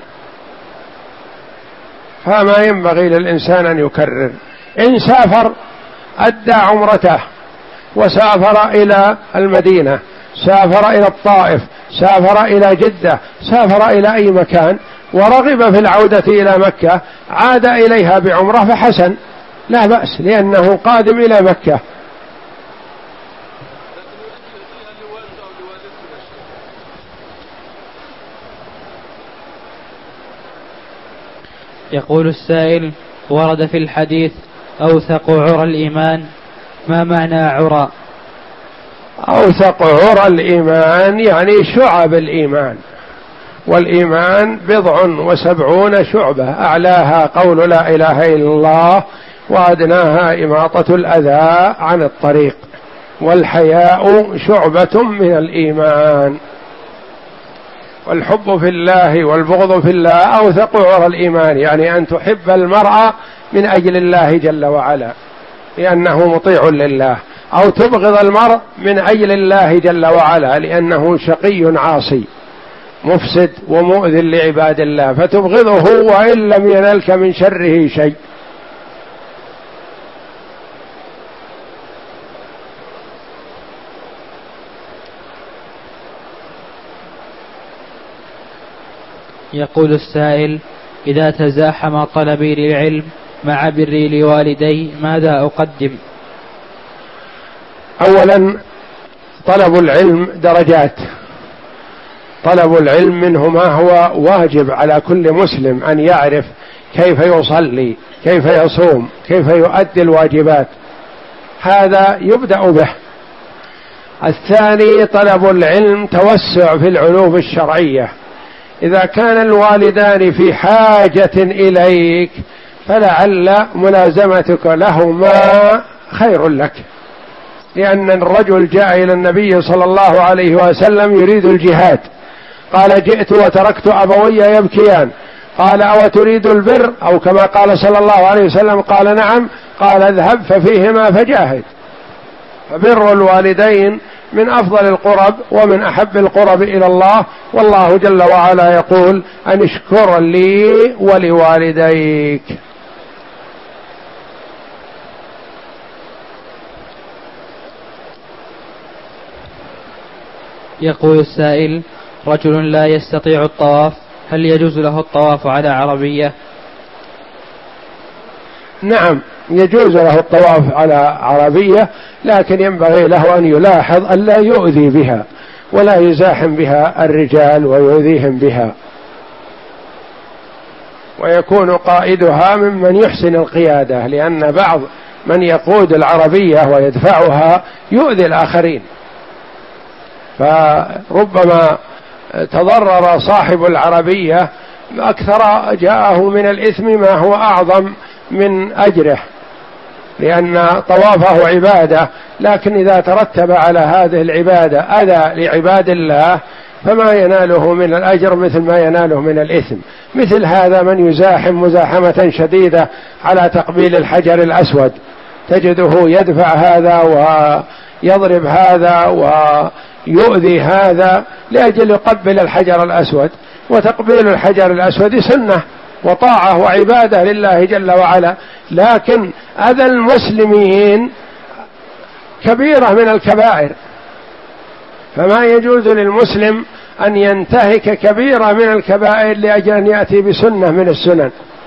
فما ينبغي للإنسان أن يكرر. إن سافر أدى عمرته وسافر إلى المدينة، سافر إلى الطائف، سافر إلى جدة، سافر إلى أي مكان ورغب في العودة إلى مكة، عاد إليها بعمرة فحسن، لا بأس، لأنه قادم إلى مكة. يقول السائل: ورد في الحديث أوثق عرى الإيمان، ما معنى عرى؟ أوثق عرى الإيمان يعني شعب الإيمان، والإيمان بضع وسبعون شعبة، أعلاها قول لا إله إلا الله، وأدناها إماطة الأذى عن الطريق، والحياء شعبة من الإيمان. والحب في الله والبغض في الله أوثق عرى الإيمان، يعني أن تحب المرء من أجل الله جل وعلا لأنه مطيع لله، أو تبغض المرء من أجل الله جل وعلا لأنه شقي عاصي. مفسد ومؤذن لعباد الله، فتبغضه وإن لم ينلك من شره شيء. يقول السائل: إذا تزاحم طلبي للعلم مع بري لوالدي ماذا أقدم؟ أولا، طلب العلم درجات، طلب العلم منه ما هو واجب على كل مسلم أن يعرف كيف يصلي، كيف يصوم، كيف يؤدي الواجبات، هذا يبدأ به. الثاني طلب العلم توسع في العلوم الشرعية، إذا كان الوالدان في حاجة إليك فلعل ملازمتك لهما خير لك، لأن الرجل جاء إلى النبي صلى الله عليه وسلم يريد الجهاد، قال: جئت وتركت أبوي يبكيان، قال: أو تريد البر؟ أو كما قال صلى الله عليه وسلم، قال: نعم، قال: اذهب ففيهما فجاهد. فبر الوالدين من أفضل القرب ومن أحب القرب إلى الله، والله جل وعلا يقول: أن اشكر لي ولوالديك. يقول السائل: رجل لا يستطيع الطواف، هل يجوز له الطواف على عربية؟ نعم، يجوز له الطواف على عربية، لكن ينبغي له أن يلاحظ أن لا يؤذي بها ولا يزاحم بها الرجال ويؤذيهم بها، ويكون قائدها ممن يحسن القيادة، لأن بعض من يقود العربية ويدفعها يؤذي الآخرين، فربما تضرر صاحب العربية أكثر، جاءه من الإثم ما هو أعظم من أجره، لأن طوافه عبادة، لكن إذا ترتب على هذه العبادة أذى لعباد الله فما يناله من الأجر مثل ما يناله من الإثم. مثل هذا من يزاحم مزاحمة شديدة على تقبيل الحجر الأسود، تجده يدفع هذا ويضرب هذا ويؤذي هذا لأجل يقبل الحجر الأسود، وتقبيل الحجر الأسود سنة وطاعة وعبادة لله جل وعلا، لكن أذى المسلمين كبيرة من الكبائر، فما يجوز للمسلم أن ينتهك كبيرة من الكبائر لأجل أن يأتي بسنة من السنن.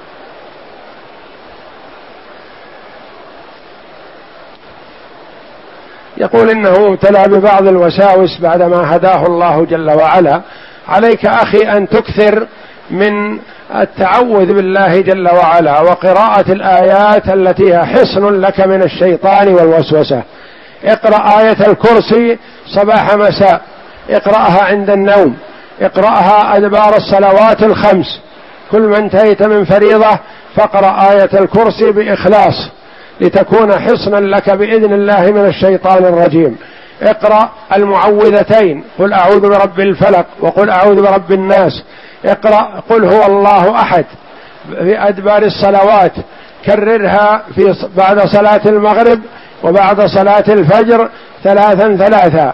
يقول إنه مبتلى ببعض الوساوس بعدما هداه الله جل وعلا. عليك أخي أن تكثر من التعوذ بالله جل وعلا وقراءة الآيات التي هي حصن لك من الشيطان والوسوسة. اقرأ آية الكرسي صباح مساء، اقرأها عند النوم، اقرأها أدبار الصلوات الخمس، كل ما انتهيت من فريضة فاقرأ آية الكرسي بإخلاص لتكون حصنا لك بإذن الله من الشيطان الرجيم. اقرأ المعوذتين، قل أعوذ برب الفلق وقل أعوذ برب الناس. اقرأ قل هو الله أحد في أدبار الصلوات، كررها في بعد صلاة المغرب وبعد صلاة الفجر ثلاثا ثلاثا،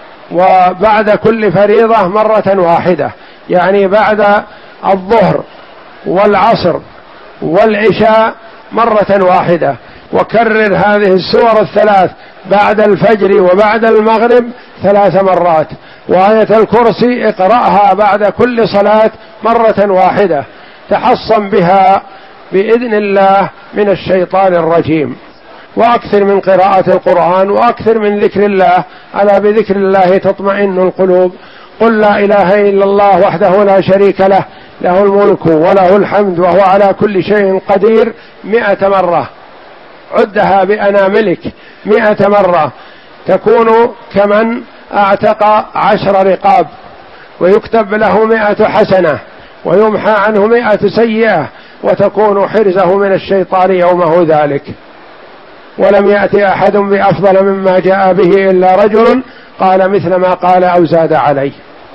وبعد كل فريضة مرة واحدة، يعني بعد الظهر والعصر والعشاء مرة واحدة، وكرر هذه السور الثلاث بعد الفجر وبعد المغرب ثلاث مرات. وآية الكرسي اقرأها بعد كل صلاة مرة واحدة، تحصن بها بإذن الله من الشيطان الرجيم. وأكثر من قراءة القرآن وأكثر من ذكر الله، ألا بذكر الله تطمئن القلوب. قل لا إله إلا الله وحده لا شريك له، له الملك وله الحمد وهو على كل شيء قدير مئة مرة، عدها بأناملك مئة مرة، تكون كمن اعتق عشر رقاب، ويكتب له مئة حسنة ويمحى عنه مئة سيئة، وتكون حرزه من الشيطان يومه ذلك. ولم يأتي أحد بأفضل مما جاء به إلا رجل قال مثل ما قال أو زاد عليه.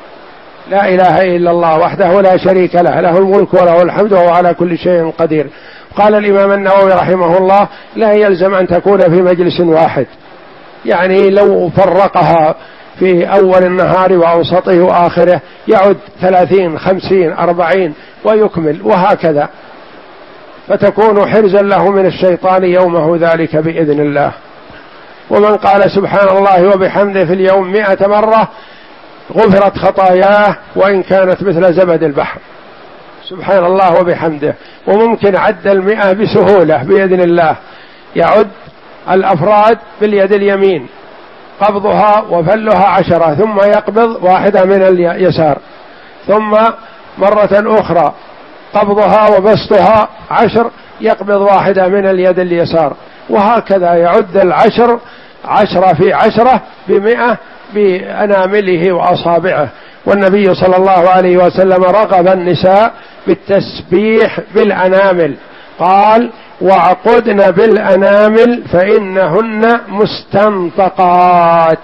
لا إله إلا الله وحده لا شريك له، له الملك وله الحمد وهو على كل شيء قدير. قال الإمام النووي رحمه الله: لا يلزم أن تكون في مجلس واحد، يعني لو فرقها في أول النهار وأوسطه وآخره، يعد ثلاثين خمسين أربعين ويكمل وهكذا، فتكون حرزا له من الشيطان يومه ذلك بإذن الله. ومن قال سبحان الله وبحمده في اليوم مئة مرة غفرت خطاياه وإن كانت مثل زبد البحر. سبحان الله وبحمده، وممكن عد المئة بسهولة بإذن الله. يعد الأفراد باليد اليمين قبضها وفلها عشرة، ثم يقبض واحدة من اليسار، ثم مرة أخرى قبضها وبسطها عشر، يقبض واحدة من اليد اليسار، وهكذا يعد العشر عشرة في عشرة بمئة بأنامله وأصابعه. والنبي صلى الله عليه وسلم رغب النساء بالتسبيح بالأنامل، قال وعقدن بالأنامل فإنهن مستنطقات.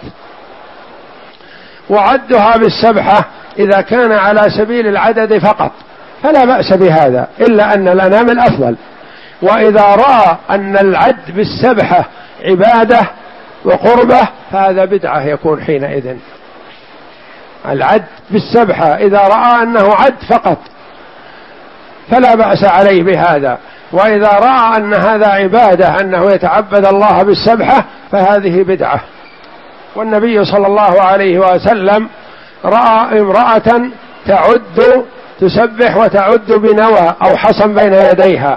وعدها بالسبحة إذا كان على سبيل العدد فقط فلا بأس بهذا، إلا أن الأنامل أفضل. وإذا رأى أن العد بالسبحة عبادة وقربة فهذا بدعة يكون حينئذ. العد بالسبحة إذا رأى أنه عد فقط فلا بأس عليه بهذا، وإذا رأى أن هذا عبادة أنه يتعبد الله بالسبحة فهذه بدعة. والنبي صلى الله عليه وسلم رأى امرأة تعد تسبح وتعد بنوى أو حصن بين يديها،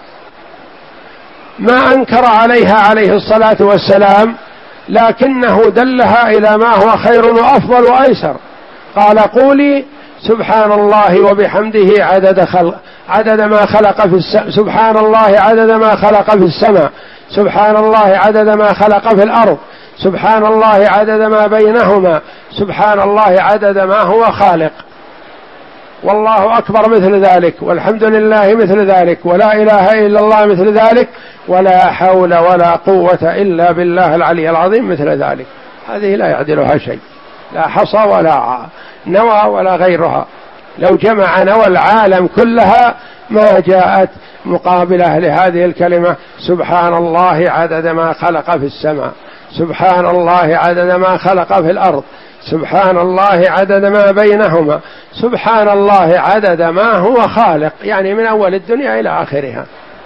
ما أنكر عليها عليه الصلاة والسلام، لكنه دلها إلى ما هو خير وأفضل وأيسر. قال قولي سبحان الله وبحمده عدد خلق عدد ما خلق في السماء، سبحان الله عدد ما خلق في السماء، سبحان الله عدد ما خلق في الأرض، سبحان الله عدد ما بينهما، سبحان الله عدد ما هو خالق، والله أكبر مثل ذلك، والحمد لله مثل ذلك، ولا إله إلا الله مثل ذلك، ولا حول ولا قوة إلا بالله العلي العظيم مثل ذلك. هذه لا يعدلها شيء، لا حصى ولا نوى ولا غيرها. لو جمع نوى العالم كلها ما جاءت مقابلة لهذه الكلمة سبحان الله عدد ما خلق في السماء، سبحان الله عدد ما خلق في الأرض، سبحان الله عدد ما بينهما، سبحان الله عدد ما هو خالق، يعني من أول الدنيا إلى آخرها.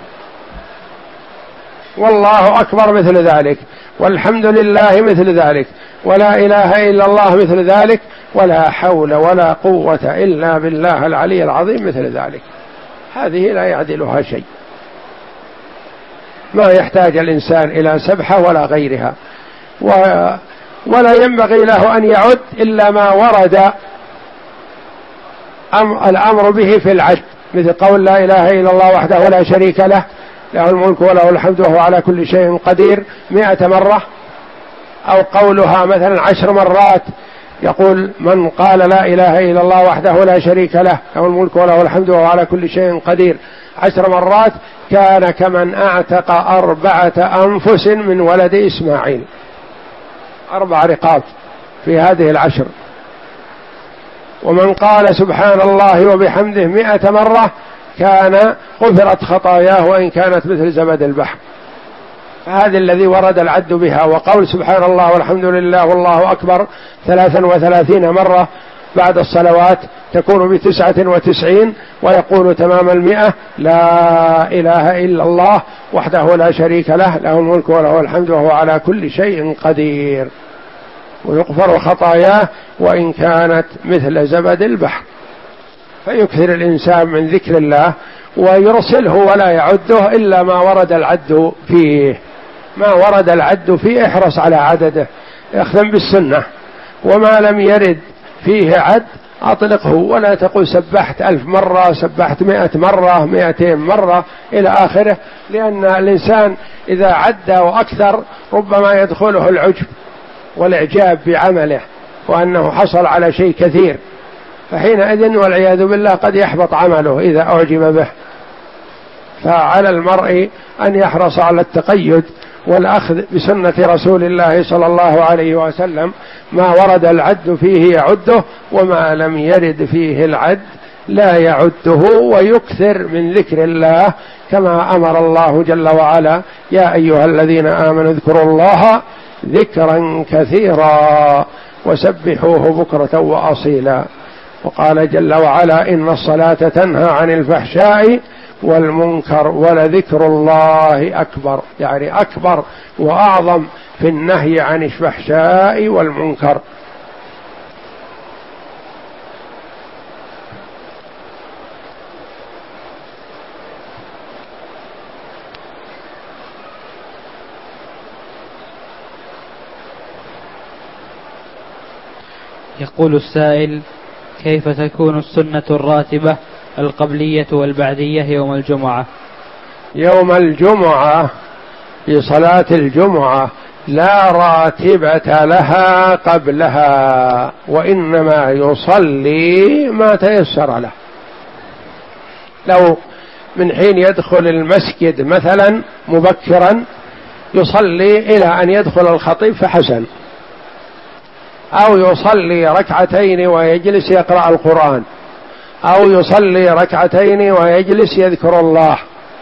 والله أكبر مثل ذلك، والحمد لله مثل ذلك، ولا إله إلا الله مثل ذلك، ولا حول ولا قوة إلا بالله العلي العظيم مثل ذلك. هذه لا يعدلها شيء، ما يحتاج الإنسان إلى سبحة ولا غيرها، و ولا ينبغي له أن يعد إلا ما ورد الأمر به في العد، مثل قول لا إله إلا الله وحده لا شريك له، له الملك وله الحمد وهو على كل شيء قدير مئة مرة، أو قولها مثلا عشر مرات، يقول من قال لا إله إلا الله وحده لا شريك له له الملك وله الحمد وهو على كل شيء قدير عشر مرات كان كمن أعتق أربعة أنفس من ولد إسماعيل، أربع رقاب في هذه العشر. ومن قال سبحان الله وبحمده مئة مرة كان غفرت خطاياه وإن كانت مثل زبد البحر. فهذا الذي ورد العد بها. وقول سبحان الله والحمد لله والله أكبر ثلاثا وثلاثين مرة بعد الصلوات تكون بتسعة وتسعين، ويقول تمام المئة لا إله إلا الله وحده لا شريك له له الملك وله الحمد وهو على كل شيء قدير، ويغفر خطاياه وإن كانت مثل زبد البحر. فيكثر الإنسان من ذكر الله ويرسله ولا يعده إلا ما ورد العد فيه، ما ورد العد فيه احرص على عدده، اختم بالسنة. وما لم يرد فيه عد أطلقه، ولا تقول سبحت ألف مرة سبحت مئة مرة مئتين مرة إلى آخره، لأن الإنسان إذا عد وأكثر ربما يدخله العجب والإعجاب بعمله وأنه حصل على شيء كثير، فحينئذ والعياذ بالله قد يحبط عمله إذا أعجب به. فعلى المرء أن يحرص على التقيد والأخذ بسنة رسول الله صلى الله عليه وسلم، ما ورد العد فيه يعده، وما لم يرد فيه العد لا يعده، ويكثر من ذكر الله كما أمر الله جل وعلا يا أيها الذين آمنوا اذكروا الله ذكرا كثيرا وسبحوه بكرة وأصيلا. وقال جل وعلا: إن الصلاة تنهى عن الفحشاء والمنكر ولذكر الله أكبر، يعني أكبر وأعظم في النهي عن الفحشاء والمنكر. يقول السائل: كيف تكون السنة الراتبة القبلية والبعدية يوم الجمعة؟ يوم الجمعة في صلاة الجمعة لا راتبة لها قبلها، وإنما يصلي ما تيسر له. لو من حين يدخل المسجد مثلا مبكرا يصلي إلى أن يدخل الخطيب فحسن، أو يصلي ركعتين ويجلس يقرأ القرآن، أو يصلي ركعتين ويجلس يذكر الله،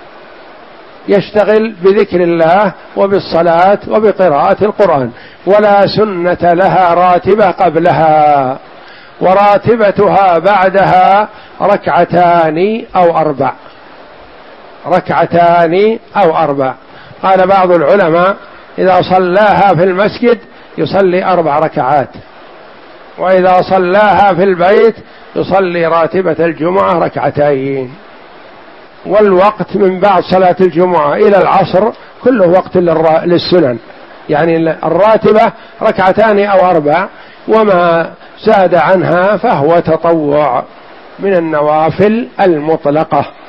يشتغل بذكر الله وبالصلاة وبقراءة القرآن، ولا سنة لها راتبة قبلها، وراتبتها بعدها ركعتان أو أربع، ركعتان أو أربع. قال بعض العلماء: إذا صلاها في المسجد يصلي أربع ركعات، وإذا صلاها في البيت يصلي راتبة الجمعة ركعتين. والوقت من بعد صلاة الجمعة إلى العصر كله وقت للسنن، يعني الراتبة ركعتان أو أربع، وما زاد عنها فهو تطوع من النوافل المطلقة.